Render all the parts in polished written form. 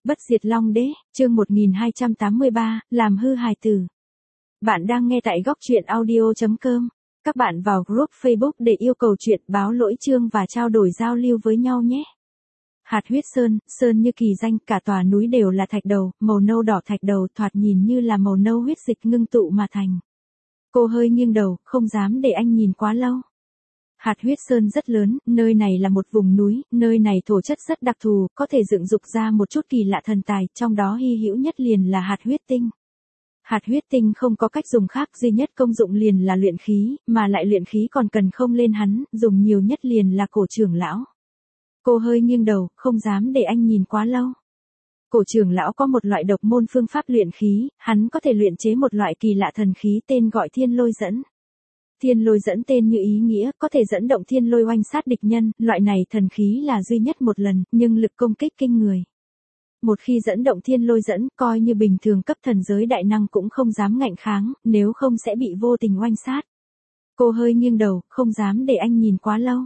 Bất diệt Long Đế, chương 1283, làm hư hài tử. Bạn đang nghe tại góc truyện audio.com. Các bạn vào group Facebook để yêu cầu chuyện, báo lỗi chương và trao đổi giao lưu với nhau nhé. Hạt huyết sơn, sơn như kỳ danh, cả tòa núi đều là thạch đầu, màu nâu đỏ thạch đầu thoạt nhìn như là màu nâu huyết dịch ngưng tụ mà thành. Cô hơi nghiêng đầu, không dám để anh nhìn quá lâu. Hạt huyết sơn rất lớn, nơi này là một vùng núi, nơi này thổ chất rất đặc thù, có thể dựng dục ra một chút kỳ lạ thần tài, trong đó hy hữu nhất liền là hạt huyết tinh. Hạt huyết tinh không có cách dùng khác, duy nhất công dụng liền là luyện khí, mà lại luyện khí còn cần không lên hắn, dùng nhiều nhất liền là cổ trưởng lão. Cô hơi nghiêng đầu, không dám để anh nhìn quá lâu. Cổ trưởng lão có một loại độc môn phương pháp luyện khí, hắn có thể luyện chế một loại kỳ lạ thần khí tên gọi thiên lôi dẫn. Thiên lôi dẫn tên như ý nghĩa, có thể dẫn động thiên lôi oanh sát địch nhân, loại này thần khí là duy nhất một lần, nhưng lực công kích kinh người. Một khi dẫn động thiên lôi dẫn, coi như bình thường cấp thần giới đại năng cũng không dám ngạnh kháng, nếu không sẽ bị vô tình oanh sát. Cô hơi nghiêng đầu, không dám để anh nhìn quá lâu.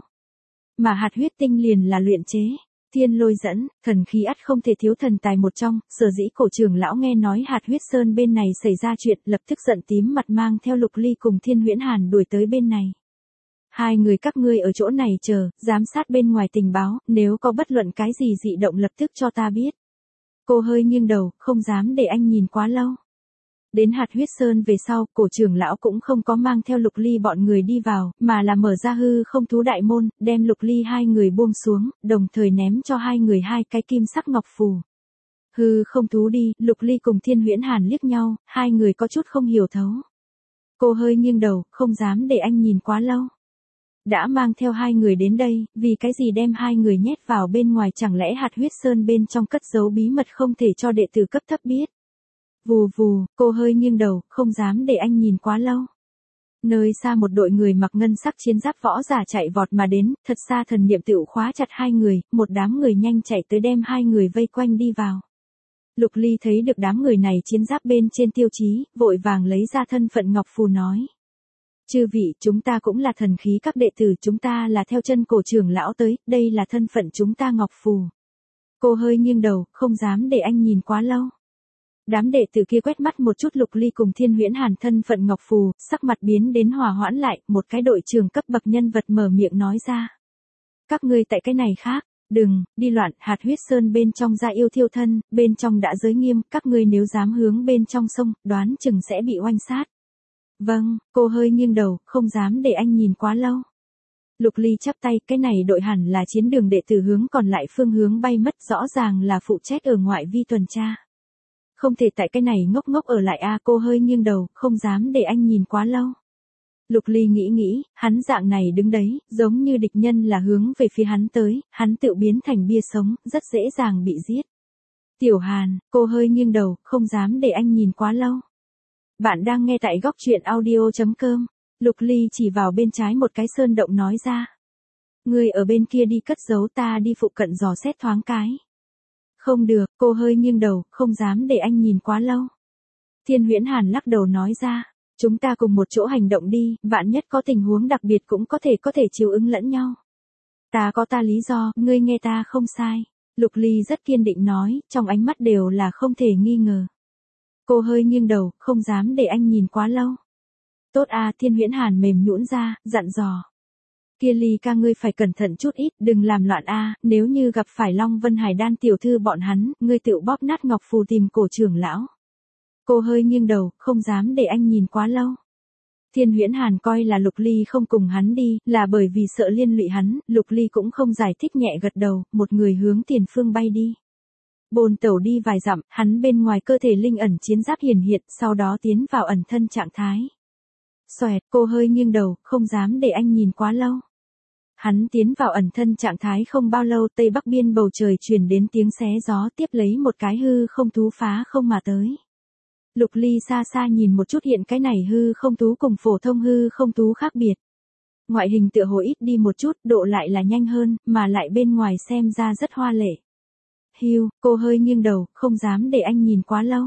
Mà hạt huyết tinh liền là luyện chế thiên lôi dẫn, thần khí ắt không thể thiếu thần tài một trong, sở dĩ cổ trưởng lão nghe nói hạt huyết sơn bên này xảy ra chuyện, lập tức giận tím mặt mang theo Lục Ly cùng Thiên Huyễn Hàn đuổi tới bên này. Hai người các ngươi ở chỗ này chờ, giám sát bên ngoài tình báo, nếu có bất luận cái gì dị động lập tức cho ta biết. Cô hơi nghiêng đầu, không dám để anh nhìn quá lâu. Đến hạt huyết sơn về sau, cổ trưởng lão cũng không có mang theo Lục Ly bọn người đi vào, mà là mở ra hư không thú đại môn, đem Lục Ly hai người buông xuống, đồng thời ném cho hai người hai cái kim sắc ngọc phù. Hư không thú đi, Lục Ly cùng Thiên Huyễn Hàn liếc nhau, hai người có chút không hiểu thấu. Cô hơi nghiêng đầu, không dám để anh nhìn quá lâu. Đã mang theo hai người đến đây, vì cái gì đem hai người nhét vào bên ngoài, chẳng lẽ hạt huyết sơn bên trong cất giấu bí mật không thể cho đệ tử cấp thấp biết. Vù vù, cô hơi nghiêng đầu, không dám để anh nhìn quá lâu. Nơi xa một đội người mặc ngân sắc chiến giáp võ giả chạy vọt mà đến, thật xa thần niệm tựu khóa chặt hai người, một đám người nhanh chạy tới đem hai người vây quanh đi vào. Lục Ly thấy được đám người này chiến giáp bên trên tiêu chí, vội vàng lấy ra thân phận ngọc phù nói. Chư vị, chúng ta cũng là thần khí các đệ tử, chúng ta là theo chân cổ trưởng lão tới, đây là thân phận chúng ta ngọc phù. Cô hơi nghiêng đầu, không dám để anh nhìn quá lâu. Đám đệ tử kia quét mắt một chút Lục Ly cùng Thiên Huyễn Hàn thân phận ngọc phù, sắc mặt biến đến hòa hoãn lại, một cái đội trưởng cấp bậc nhân vật mở miệng nói ra. Các ngươi tại cái này khác, đừng, đi loạn, hạt huyết sơn bên trong ra yêu thiêu thân, bên trong đã giới nghiêm, các ngươi nếu dám hướng bên trong sông, đoán chừng sẽ bị oanh sát. Vâng, cô hơi nghiêng đầu, không dám để anh nhìn quá lâu. Lục Ly chắp tay, cái này đội hẳn là chiến đường đệ tử hướng còn lại phương hướng bay mất, rõ ràng là phụ trách ở ngoại vi tuần tra. Không thể tại cái này ngốc ngốc ở lại a. Cô hơi nghiêng đầu, không dám để anh nhìn quá lâu. Lục Ly nghĩ, hắn dạng này đứng đấy, giống như địch nhân là hướng về phía hắn tới, hắn tự biến thành bia sống, rất dễ dàng bị giết. Tiểu Hàn, cô hơi nghiêng đầu, không dám để anh nhìn quá lâu. Bạn đang nghe tại góc truyện audio.com. Lục Ly chỉ vào bên trái một cái sơn động nói ra. Ngươi ở bên kia đi cất giấu, ta đi phụ cận dò xét thoáng cái. Không được, cô hơi nghiêng đầu, không dám để anh nhìn quá lâu. Thiên Huyễn Hàn lắc đầu nói ra. Chúng ta cùng một chỗ hành động đi, vạn nhất có tình huống đặc biệt cũng có thể chiếu ứng lẫn nhau. Ta có ta lý do, ngươi nghe ta không sai. Lục Ly rất kiên định nói, trong ánh mắt đều là không thể nghi ngờ. Cô hơi nghiêng đầu, không dám để anh nhìn quá lâu. Tốt a. Thiên Huyễn Hàn mềm nhũn ra, dặn dò. Kia Ly ca ngươi phải cẩn thận chút ít, đừng làm loạn a. Nếu như gặp phải Long Vân Hải Đan tiểu thư bọn hắn, ngươi tự bóp nát ngọc phù tìm cổ trưởng lão. Cô hơi nghiêng đầu, không dám để anh nhìn quá lâu. Thiên Huyễn Hàn coi là Lục Ly không cùng hắn đi, là bởi vì sợ liên lụy hắn, Lục Ly cũng không giải thích, nhẹ gật đầu, một người hướng tiền phương bay đi. Bồn tẩu đi vài dặm, hắn bên ngoài cơ thể linh ẩn chiến giáp hiển hiện, sau đó tiến vào ẩn thân trạng thái. Xoẹt, cô hơi nghiêng đầu, không dám để anh nhìn quá lâu. Hắn tiến vào ẩn thân trạng thái không bao lâu, tây bắc biên bầu trời truyền đến tiếng xé gió, tiếp lấy một cái hư không thú phá không mà tới. Lục Ly xa xa nhìn một chút, hiện cái này hư không thú cùng phổ thông hư không thú khác biệt. Ngoại hình tựa hồ ít đi một chút, độ lại là nhanh hơn, mà lại bên ngoài xem ra rất hoa lệ. Hiu, cô hơi nghiêng đầu, không dám để anh nhìn quá lâu.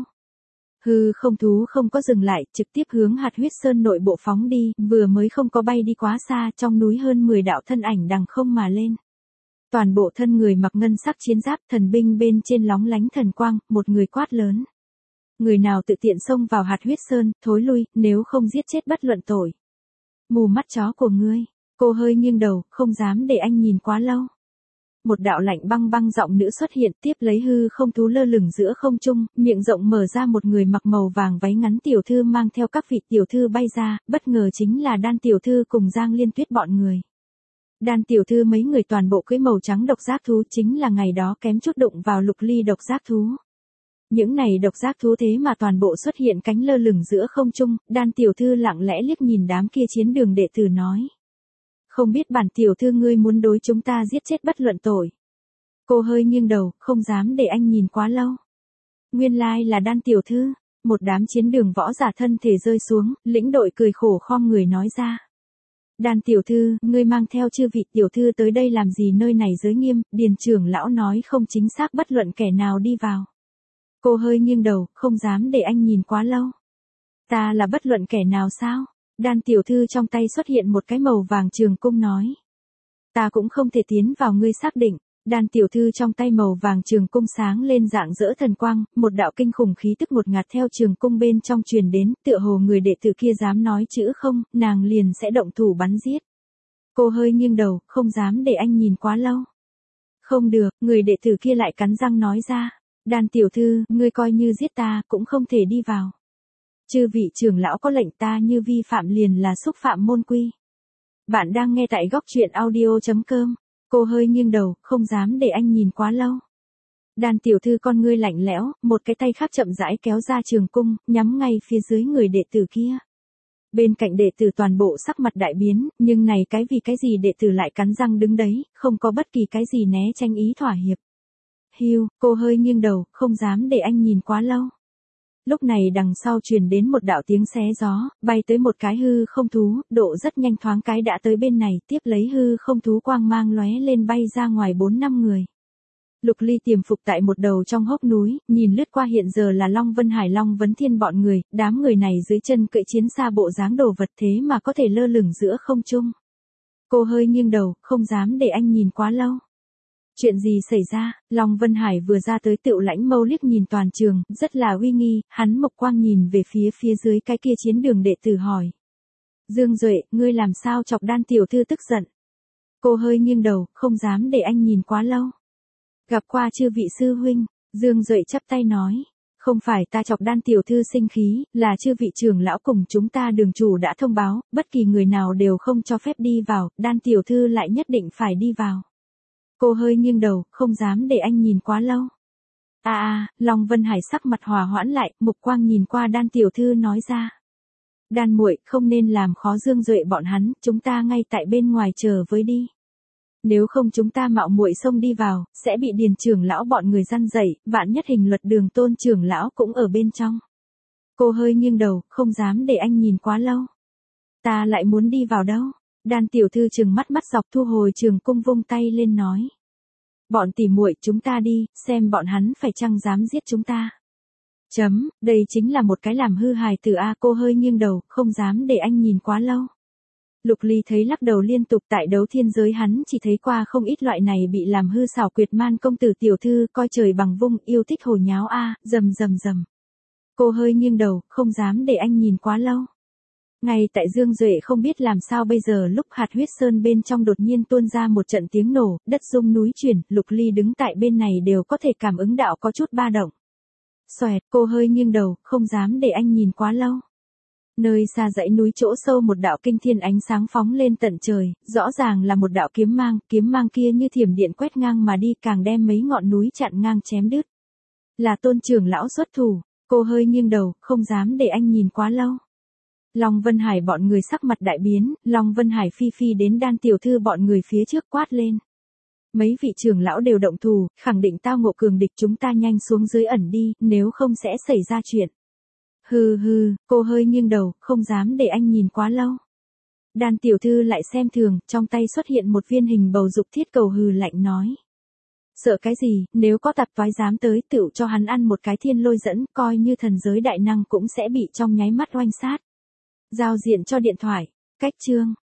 Hư không thú không có dừng lại, trực tiếp hướng hạt huyết sơn nội bộ phóng đi, vừa mới không có bay đi quá xa, trong núi hơn 10 đạo thân ảnh đằng không mà lên. Toàn bộ thân người mặc ngân sắc chiến giáp, thần binh bên trên lóng lánh thần quang, một người quát lớn. Người nào tự tiện xông vào hạt huyết sơn, thối lui, nếu không giết chết bất luận tội. Mù mắt chó của ngươi. Cô hơi nghiêng đầu, không dám để anh nhìn quá lâu. Một đạo lạnh băng băng giọng nữ xuất hiện, tiếp lấy hư không thú lơ lửng giữa không trung, miệng rộng mở ra, một người mặc màu vàng váy ngắn tiểu thư mang theo các vị tiểu thư bay ra, bất ngờ chính là Đan tiểu thư cùng Giang Liên Tuyết bọn người. Đan tiểu thư mấy người toàn bộ cưỡi màu trắng độc giác thú, chính là ngày đó kém chút đụng vào Lục Ly độc giác thú. Những này độc giác thú thế mà toàn bộ xuất hiện cánh lơ lửng giữa không trung, Đan tiểu thư lặng lẽ liếc nhìn đám kia chiến đường đệ tử nói. Không biết bản tiểu thư ngươi muốn đối chúng ta giết chết bất luận tội. Cô hơi nghiêng đầu, không dám để anh nhìn quá lâu. Nguyên lai là Đan tiểu thư, một đám chiến đường võ giả thân thể rơi xuống, lĩnh đội cười khổ khom người nói ra. Đan tiểu thư, ngươi mang theo chư vị tiểu thư tới đây làm gì, nơi này giới nghiêm, điền trưởng lão nói không chính xác bất luận kẻ nào đi vào. Cô hơi nghiêng đầu, không dám để anh nhìn quá lâu. Ta là bất luận kẻ nào sao? Đan tiểu thư trong tay xuất hiện một cái màu vàng trường cung nói. Ta cũng không thể tiến vào, ngươi xác định. Đan tiểu thư trong tay màu vàng trường cung sáng lên rạng rỡ thần quang, một đạo kinh khủng khí tức ngột ngạt theo trường cung bên trong truyền đến, tựa hồ người đệ tử kia dám nói chữ không, nàng liền sẽ động thủ bắn giết. Cô hơi nghiêng đầu, không dám để anh nhìn quá lâu. Không được, người đệ tử kia lại cắn răng nói ra. Đan tiểu thư, ngươi coi như giết ta, cũng không thể đi vào. Chư vị trưởng lão có lệnh, ta như vi phạm liền là xúc phạm môn quy. Bạn đang nghe tại góc truyện audio.com. Cô hơi nghiêng đầu, không dám để anh nhìn quá lâu. Đan tiểu thư con ngươi lạnh lẽo, một cái tay khác chậm rãi kéo ra trường cung, nhắm ngay phía dưới người đệ tử kia. Bên cạnh đệ tử toàn bộ sắc mặt đại biến, nhưng này cái vì cái gì đệ tử lại cắn răng đứng đấy, không có bất kỳ cái gì né tránh ý thỏa hiệp. Hiu, cô hơi nghiêng đầu, không dám để anh nhìn quá lâu. Lúc này đằng sau truyền đến một đạo tiếng xé gió, bay tới một cái hư không thú, độ rất nhanh, thoáng cái đã tới bên này, tiếp lấy hư không thú quang mang lóe lên bay ra ngoài 4-5 người. Lục Ly tiềm phục tại một đầu trong hốc núi, nhìn lướt qua hiện giờ là Long Vân Hải Long Vấn Thiên bọn người, đám người này dưới chân cưỡi chiến xa bộ dáng đồ vật thế mà có thể lơ lửng giữa không trung. Cô hơi nghiêng đầu, không dám để anh nhìn quá lâu. Chuyện gì xảy ra? Long Vân Hải vừa ra tới tựu lãnh mâu liếc nhìn toàn trường, rất là uy nghi, hắn mộc quang nhìn về phía dưới cái kia chiến đường đệ tử hỏi. Dương Duệ, ngươi làm sao chọc Đan tiểu thư tức giận? Cô hơi nghiêng đầu, không dám để anh nhìn quá lâu. Gặp qua chư vị sư huynh, Dương Duệ chắp tay nói. Không phải ta chọc Đan tiểu thư sinh khí, là chư vị trưởng lão cùng chúng ta đường chủ đã thông báo, bất kỳ người nào đều không cho phép đi vào, Đan tiểu thư lại nhất định phải đi vào. Cô hơi nghiêng đầu, không dám để anh nhìn quá lâu. Long Vân Hải sắc mặt hòa hoãn lại, mục quang nhìn qua Đan tiểu thư nói ra. Đan muội, không nên làm khó Dương Duệ bọn hắn, chúng ta ngay tại bên ngoài chờ với đi. Nếu không chúng ta mạo muội xông đi vào, sẽ bị điền trưởng lão bọn người răn dậy, vạn nhất Hình Luật Đường Tôn trưởng lão cũng ở bên trong. Cô hơi nghiêng đầu, không dám để anh nhìn quá lâu. Ta lại muốn đi vào đâu? Đan tiểu thư trừng mắt dọc thu hồi trường cung, vung tay lên nói. Bọn tỉ muội, chúng ta đi, xem bọn hắn phải chăng dám giết chúng ta. Đây chính là một cái làm hư hài tử a. Cô hơi nghiêng đầu, không dám để anh nhìn quá lâu. Lục Ly thấy lắc đầu liên tục, tại đấu thiên giới hắn chỉ thấy qua không ít loại này bị làm hư xảo quyệt man công tử tiểu thư, coi trời bằng vung, yêu thích hồ nháo a, rầm. Cô hơi nghiêng đầu, không dám để anh nhìn quá lâu. Ngay tại Dương Duệ không biết làm sao bây giờ, lúc hạt huyết sơn bên trong đột nhiên tuôn ra một trận tiếng nổ, đất rung núi chuyển, Lục Ly đứng tại bên này đều có thể cảm ứng đạo có chút ba động. Xoẹt, cô hơi nghiêng đầu, không dám để anh nhìn quá lâu. Nơi xa dãy núi chỗ sâu một đạo kinh thiên ánh sáng phóng lên tận trời, rõ ràng là một đạo kiếm mang kia như thiểm điện quét ngang mà đi, càng đem mấy ngọn núi chặn ngang chém đứt. Là Tôn trưởng lão xuất thủ. Cô hơi nghiêng đầu, không dám để anh nhìn quá lâu. Long Vân Hải bọn người sắc mặt đại biến, Long Vân Hải phi đến Đan tiểu thư bọn người phía trước quát lên. Mấy vị trưởng lão đều động thủ, khẳng định tao ngộ cường địch, chúng ta nhanh xuống dưới ẩn đi, nếu không sẽ xảy ra chuyện. Hừ, cô hơi nghiêng đầu, không dám để anh nhìn quá lâu. Đan tiểu thư lại xem thường, trong tay xuất hiện một viên hình bầu dục thiết cầu, hừ lạnh nói. Sợ cái gì, nếu có tạp toái dám tới, tựu cho hắn ăn một cái thiên lôi dẫn, coi như thần giới đại năng cũng sẽ bị trong nháy mắt oanh sát. Giao diện cho điện thoại, cách chương.